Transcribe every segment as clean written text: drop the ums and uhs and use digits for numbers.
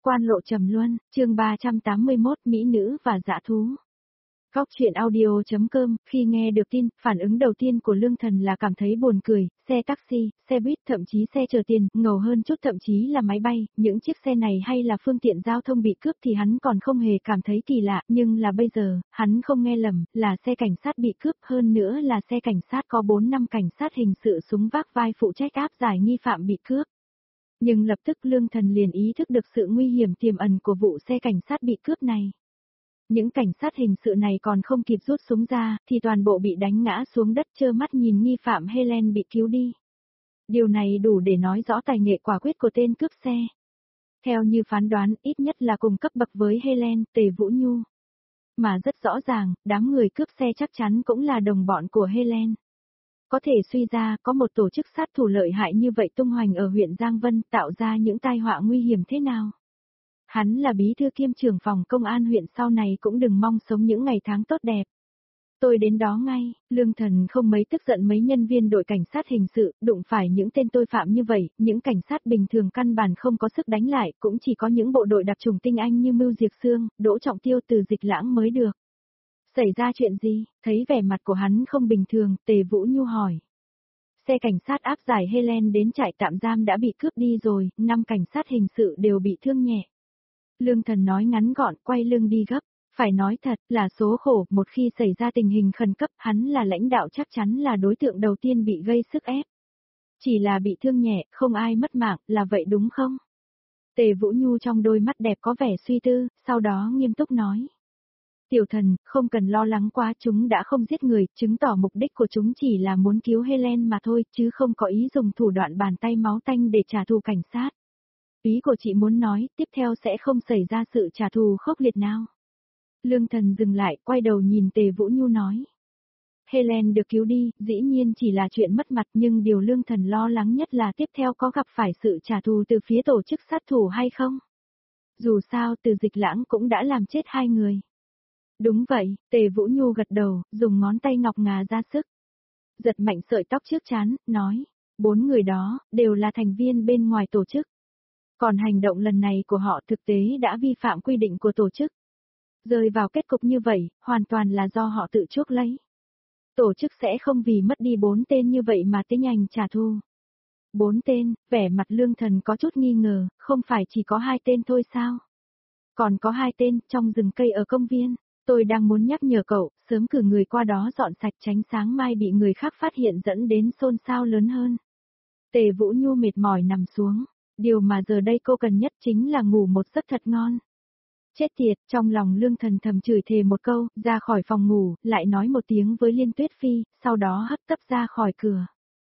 Quan lộ trầm luân, chương 381 Mỹ nữ và dã thú. Góc truyện audio.com, khi nghe được tin, phản ứng đầu tiên của Lương Thần là cảm thấy buồn cười, xe taxi, xe buýt, thậm chí xe chở tiền, ngầu hơn chút thậm chí là máy bay, những chiếc xe này hay là phương tiện giao thông bị cướp thì hắn còn không hề cảm thấy kỳ lạ, nhưng là bây giờ, hắn không nghe lầm, là xe cảnh sát bị cướp, hơn nữa là xe cảnh sát có 4 năm cảnh sát hình sự súng vác vai phụ trách áp giải nghi phạm bị cướp. Nhưng lập tức Lương Thần liền ý thức được sự nguy hiểm tiềm ẩn của vụ xe cảnh sát bị cướp này. Những cảnh sát hình sự này còn không kịp rút súng ra, thì toàn bộ bị đánh ngã xuống đất trơ mắt nhìn nghi phạm Helen bị cứu đi. Điều này đủ để nói rõ tài nghệ quả quyết của tên cướp xe. Theo như phán đoán, ít nhất là cùng cấp bậc với Helen, Tề Vũ Nhu. Mà rất rõ ràng, đám người cướp xe chắc chắn cũng là đồng bọn của Helen. Có thể suy ra, có một tổ chức sát thủ lợi hại như vậy tung hoành ở huyện Giang Vân, tạo ra những tai họa nguy hiểm thế nào. Hắn là bí thư kiêm trưởng phòng công an huyện, sau này cũng đừng mong sống những ngày tháng tốt đẹp. Tôi đến đó ngay, Lương Thần không mấy tức giận mấy nhân viên đội cảnh sát hình sự, đụng phải những tên tội phạm như vậy, những cảnh sát bình thường căn bản không có sức đánh lại, cũng chỉ có những bộ đội đặc chủng tinh anh như Mưu Diệp Sương, Đỗ Trọng Tiêu, Từ Dịch Lãng mới được. Xảy ra chuyện gì? Thấy vẻ mặt của hắn không bình thường, Tề Vũ Nhu hỏi. Xe cảnh sát áp giải Helen đến trại tạm giam đã bị cướp đi rồi, 5 cảnh sát hình sự đều bị thương nhẹ. Lương Thần nói ngắn gọn, quay lưng đi gấp. Phải nói thật, là số khổ, một khi xảy ra tình hình khẩn cấp, hắn là lãnh đạo chắc chắn là đối tượng đầu tiên bị gây sức ép. Chỉ là bị thương nhẹ, không ai mất mạng, là vậy đúng không? Tề Vũ Nhu trong đôi mắt đẹp có vẻ suy tư, sau đó nghiêm túc nói. Tiểu Thần, không cần lo lắng quá, chúng đã không giết người, chứng tỏ mục đích của chúng chỉ là muốn cứu Helen mà thôi, chứ không có ý dùng thủ đoạn bàn tay máu tanh để trả thù cảnh sát. Ý của chị muốn nói, tiếp theo sẽ không xảy ra sự trả thù khốc liệt nào. Lương Thần dừng lại, quay đầu nhìn Tề Vũ Nhu nói. Helen được cứu đi, dĩ nhiên chỉ là chuyện mất mặt, nhưng điều Lương Thần lo lắng nhất là tiếp theo có gặp phải sự trả thù từ phía tổ chức sát thủ hay không? Dù sao, Từ Dịch Lãng cũng đã làm chết 2 người. Đúng vậy, Tề Vũ Nhu gật đầu, dùng ngón tay ngọc ngà ra sức. Giật mạnh sợi tóc trước trán, nói. 4 người đó, đều là thành viên bên ngoài tổ chức. Còn hành động lần này của họ thực tế đã vi phạm quy định của tổ chức. Rơi vào kết cục như vậy, hoàn toàn là do họ tự chuốc lấy. Tổ chức sẽ không vì mất đi 4 tên như vậy mà tiến hành trả thù. 4 tên, vẻ mặt Lương Thần có chút nghi ngờ, không phải chỉ có 2 tên thôi sao? Còn có 2 tên, trong rừng cây ở công viên. Tôi đang muốn nhắc nhở cậu, sớm cử người qua đó dọn sạch tránh sáng mai bị người khác phát hiện dẫn đến xôn xao lớn hơn. Tề Vũ Nhu mệt mỏi nằm xuống. Điều mà giờ đây cô cần nhất chính là ngủ một giấc thật ngon. Chết tiệt, trong lòng Lương Thần thầm chửi thề một câu, ra khỏi phòng ngủ, lại nói một tiếng với Liên Tuyết Phi, sau đó hấp tấp ra khỏi cửa.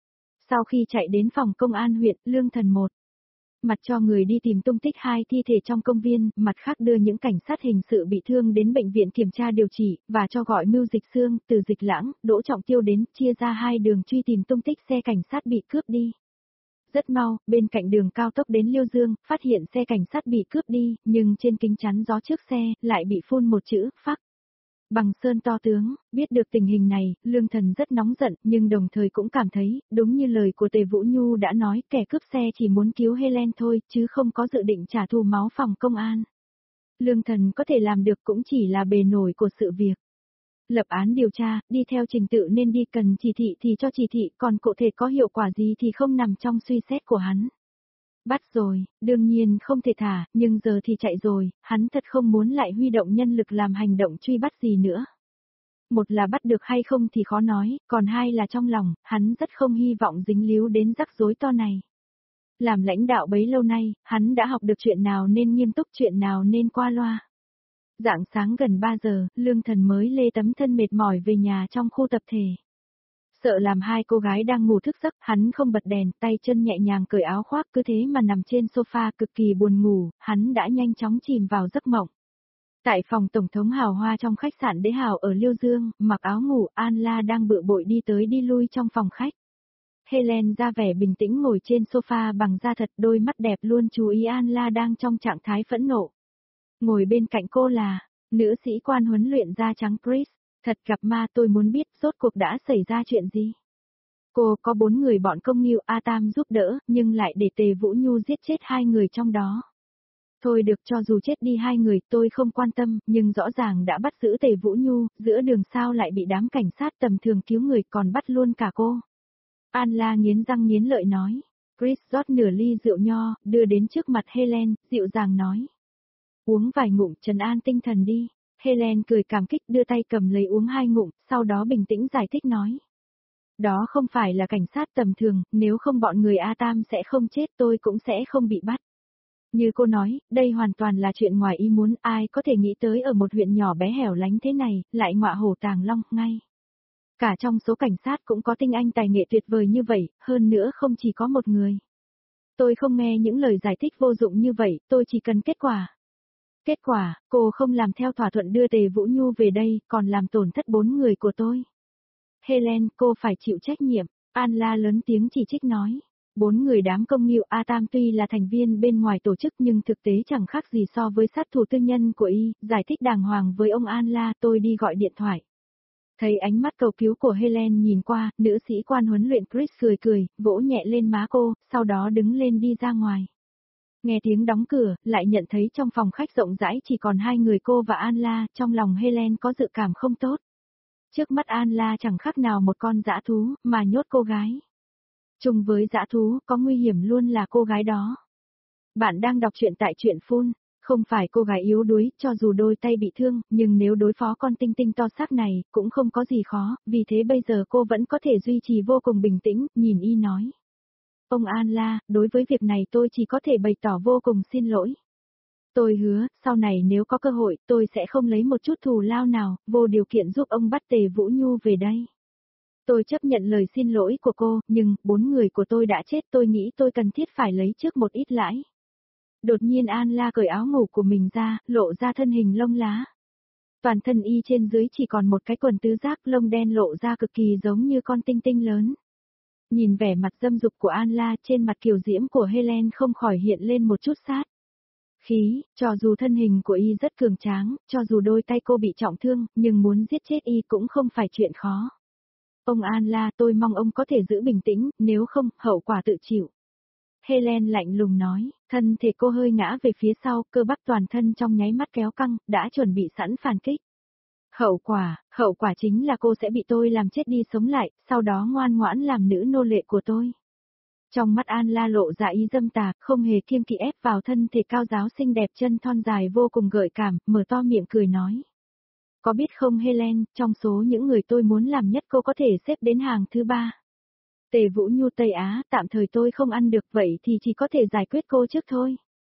Sau khi chạy đến phòng công an huyện, Lương Thần một mặt cho người đi tìm tung tích 2 thi thể trong công viên, mặt khác đưa những cảnh sát hình sự bị thương đến bệnh viện kiểm tra điều trị, và cho gọi Mưu Dịch Sương, Từ Dịch Lãng, Đỗ Trọng Tiêu đến, chia ra 2 đường truy tìm tung tích xe cảnh sát bị cướp đi. Rất mau, bên cạnh đường cao tốc đến Liêu Dương, phát hiện xe cảnh sát bị cướp đi, nhưng trên kính chắn gió trước xe, lại bị phun một chữ, phắc. Bằng sơn to tướng, biết được tình hình này, Lương Thần rất nóng giận, nhưng đồng thời cũng cảm thấy, đúng như lời của Tề Vũ Nhu đã nói, kẻ cướp xe chỉ muốn cứu Helen thôi, chứ không có dự định trả thù máu phòng công an. Lương Thần có thể làm được cũng chỉ là bề nổi của sự việc. Lập án điều tra, đi theo trình tự nên đi, cần chỉ thị thì cho chỉ thị, còn cụ thể có hiệu quả gì thì không nằm trong suy xét của hắn. Bắt rồi, đương nhiên không thể thả, nhưng giờ thì chạy rồi, hắn thật không muốn lại huy động nhân lực làm hành động truy bắt gì nữa. Một là bắt được hay không thì khó nói, còn 2 là trong lòng, hắn rất không hy vọng dính líu đến rắc rối to này. Làm lãnh đạo bấy lâu nay, hắn đã học được chuyện nào nên nghiêm túc, chuyện nào nên qua loa. Rạng sáng gần 3 giờ, Lương Thần mới lê tấm thân mệt mỏi về nhà trong khu tập thể. Sợ làm 2 cô gái đang ngủ thức giấc, hắn không bật đèn, tay chân nhẹ nhàng cởi áo khoác, cứ thế mà nằm trên sofa cực kỳ buồn ngủ, hắn đã nhanh chóng chìm vào giấc mộng. Tại phòng tổng thống hào hoa trong khách sạn Đế Hào ở Liêu Dương, mặc áo ngủ, An La đang bựa bội đi tới đi lui trong phòng khách. Helen ra vẻ bình tĩnh ngồi trên sofa bằng da thật, đôi mắt đẹp luôn chú ý An La đang trong trạng thái phẫn nộ. Ngồi bên cạnh cô là nữ sĩ quan huấn luyện da trắng Chris. Thật gặp ma, tôi muốn biết rốt cuộc đã xảy ra chuyện gì. Cô có 4 người bọn công nghiêu A Tam giúp đỡ, nhưng lại để Tề Vũ Nhu giết chết 2 người trong đó. Thôi được, cho dù chết đi hai người tôi không quan tâm, nhưng rõ ràng đã bắt giữ Tề Vũ Nhu, giữa đường sao lại bị đám cảnh sát tầm thường cứu người còn bắt luôn cả cô. An La nghiến răng nghiến lợi nói. Chris rót nửa ly rượu nho, đưa đến trước mặt Helen, dịu dàng nói. Uống vài ngụm trấn an tinh thần đi. Helen cười cảm kích đưa tay cầm lấy uống hai ngụm, sau đó bình tĩnh giải thích nói. Đó không phải là cảnh sát tầm thường, nếu không bọn người A Tam sẽ không chết, tôi cũng sẽ không bị bắt. Như cô nói, đây hoàn toàn là chuyện ngoài ý muốn, ai có thể nghĩ tới ở một huyện nhỏ bé hẻo lánh thế này, lại ngọa hổ tàng long, ngay. Cả trong số cảnh sát cũng có tinh anh tài nghệ tuyệt vời như vậy, hơn nữa không chỉ có một người. Tôi không nghe những lời giải thích vô dụng như vậy, tôi chỉ cần kết quả. Kết quả, cô không làm theo thỏa thuận đưa Tề Vũ Nhu về đây, còn làm tổn thất 4 người của tôi. Helen, cô phải chịu trách nhiệm, An La lớn tiếng chỉ trích nói. 4 người đám công nghiêu A Tam tuy là thành viên bên ngoài tổ chức nhưng thực tế chẳng khác gì so với sát thủ tư nhân của y, giải thích đàng hoàng với ông An La, tôi đi gọi điện thoại. Thấy ánh mắt cầu cứu của Helen nhìn qua, nữ sĩ quan huấn luyện Chris cười cười, vỗ nhẹ lên má cô, sau đó đứng lên đi ra ngoài. Nghe tiếng đóng cửa, lại nhận thấy trong phòng khách rộng rãi chỉ còn hai người cô và An La, trong lòng Helen có dự cảm không tốt. Trước mắt An La chẳng khác nào một con dã thú, mà nhốt cô gái. Chung với dã thú, có nguy hiểm luôn là cô gái đó. Bạn đang đọc truyện tại truyện Phun, không phải cô gái yếu đuối, cho dù đôi tay bị thương, nhưng nếu đối phó con tinh tinh to xác này, cũng không có gì khó, vì thế bây giờ cô vẫn có thể duy trì vô cùng bình tĩnh, nhìn y nói. Ông An La, đối với việc này tôi chỉ có thể bày tỏ vô cùng xin lỗi. Tôi hứa, sau này nếu có cơ hội, tôi sẽ không lấy một chút thù lao nào, vô điều kiện giúp ông bắt Tề Vũ Nhu về đây. Tôi chấp nhận lời xin lỗi của cô, nhưng, 4 người của tôi đã chết, tôi nghĩ tôi cần thiết phải lấy trước một ít lãi. Đột nhiên An La cởi áo ngủ của mình ra, lộ ra thân hình lông lá. Toàn thân y trên dưới chỉ còn một cái quần tứ giác lông đen lộ ra cực kỳ giống như con tinh tinh lớn. Nhìn vẻ mặt dâm dục của An La, trên mặt kiều diễm của Helen không khỏi hiện lên một chút sát khí, cho dù thân hình của y rất cường tráng, cho dù đôi tay cô bị trọng thương, nhưng muốn giết chết y cũng không phải chuyện khó. Ông An La, tôi mong ông có thể giữ bình tĩnh, nếu không, hậu quả tự chịu. Helen lạnh lùng nói, thân thể cô hơi ngã về phía sau, cơ bắp toàn thân trong nháy mắt kéo căng, đã chuẩn bị sẵn phản kích. Hậu quả chính là cô sẽ bị tôi làm chết đi sống lại, sau đó ngoan ngoãn làm nữ nô lệ của tôi. Trong mắt An La lộ ra ý dâm tà, không hề kiêng kỵ ép vào thân thể cao giáo xinh đẹp chân thon dài vô cùng gợi cảm, mở to miệng cười nói. Có biết không Helen, trong số những người tôi muốn làm nhất cô có thể xếp đến hàng thứ 3. Tề Vũ Nhu Tây Á, tạm thời tôi không ăn được vậy thì chỉ có thể giải quyết cô trước thôi.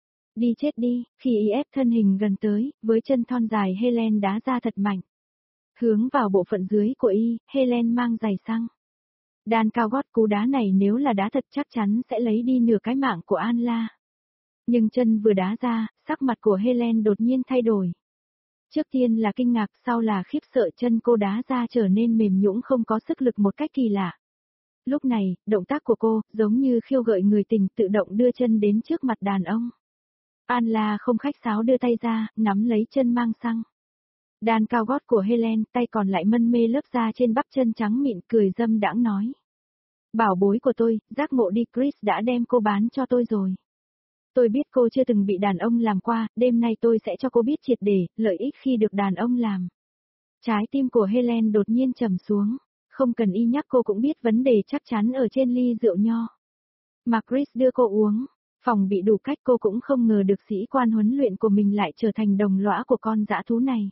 Đi chết đi, khi y ép thân hình gần tới, với chân thon dài Helen đá ra thật mạnh. Hướng vào bộ phận dưới của y, Helen mang giày xăng. Đàn cao gót cú đá này nếu là đá thật chắc chắn sẽ lấy đi nửa cái mạng của An La. Nhưng chân vừa đá ra, sắc mặt của Helen đột nhiên thay đổi. Trước tiên là kinh ngạc, sau là khiếp sợ, chân cô đá ra trở nên mềm nhũn không có sức lực một cách kỳ lạ. Lúc này, động tác của cô, giống như khiêu gợi người tình tự động đưa chân đến trước mặt đàn ông. An La không khách sáo đưa tay ra, nắm lấy chân mang xăng. Đàn cao gót của Helen, tay còn lại mân mê lớp da trên bắp chân trắng mịn, cười dâm đãng nói. Bảo bối của tôi, giác ngộ đi, Chris đã đem cô bán cho tôi rồi. Tôi biết cô chưa từng bị đàn ông làm qua, đêm nay tôi sẽ cho cô biết triệt để, lợi ích khi được đàn ông làm. Trái tim của Helen đột nhiên trầm xuống, không cần y nhắc cô cũng biết vấn đề chắc chắn ở trên ly rượu nho. Mà Chris đưa cô uống, phòng bị đủ cách, cô cũng không ngờ được sĩ quan huấn luyện của mình lại trở thành đồng lõa của con dã thú này.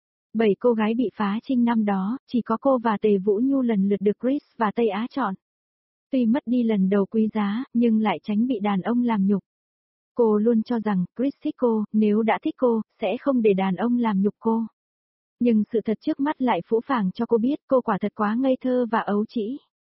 7 cô gái bị phá trinh năm đó, chỉ có cô và Tề Vũ Nhu lần lượt được Chris và Tây Á chọn. Tuy mất đi lần đầu quý giá, nhưng lại tránh bị đàn ông làm nhục. Cô luôn cho rằng Chris thích cô, nếu đã thích cô, sẽ không để đàn ông làm nhục cô. Nhưng sự thật trước mắt lại phũ phàng cho cô biết cô quả thật quá ngây thơ và ấu trĩ.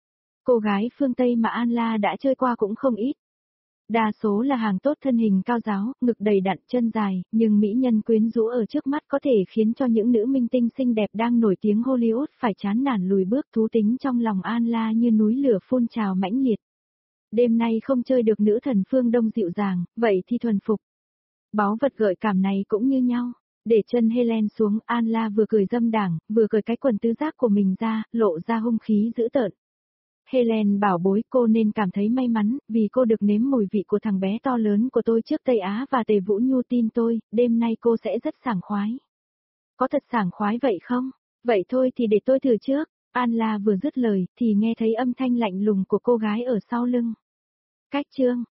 Cô gái phương Tây mà An La đã chơi qua cũng không ít. Đa số là hàng tốt, thân hình cao giáo, ngực đầy đặn, chân dài, nhưng mỹ nhân quyến rũ ở trước mắt có thể khiến cho những nữ minh tinh xinh đẹp đang nổi tiếng Hollywood phải chán nản lùi bước. Thú tính trong lòng An La như núi lửa phun trào mãnh liệt. Đêm nay không chơi được nữ thần phương Đông dịu dàng, vậy thì thuần phục. Báu vật gợi cảm này cũng như nhau. Để chân Helen xuống, An La vừa cười dâm đảng, vừa cởi cái quần tứ giác của mình ra, lộ ra hung khí dữ tợn. Helen bảo bối, cô nên cảm thấy may mắn, vì cô được nếm mùi vị của thằng bé to lớn của tôi trước Tây Á và Tề Vũ Nhu tin tôi, đêm nay cô sẽ rất sảng khoái. Có thật sảng khoái vậy không? Vậy thôi thì để tôi thử trước. Anla vừa dứt lời, thì nghe thấy âm thanh lạnh lùng của cô gái ở sau lưng. Cách chương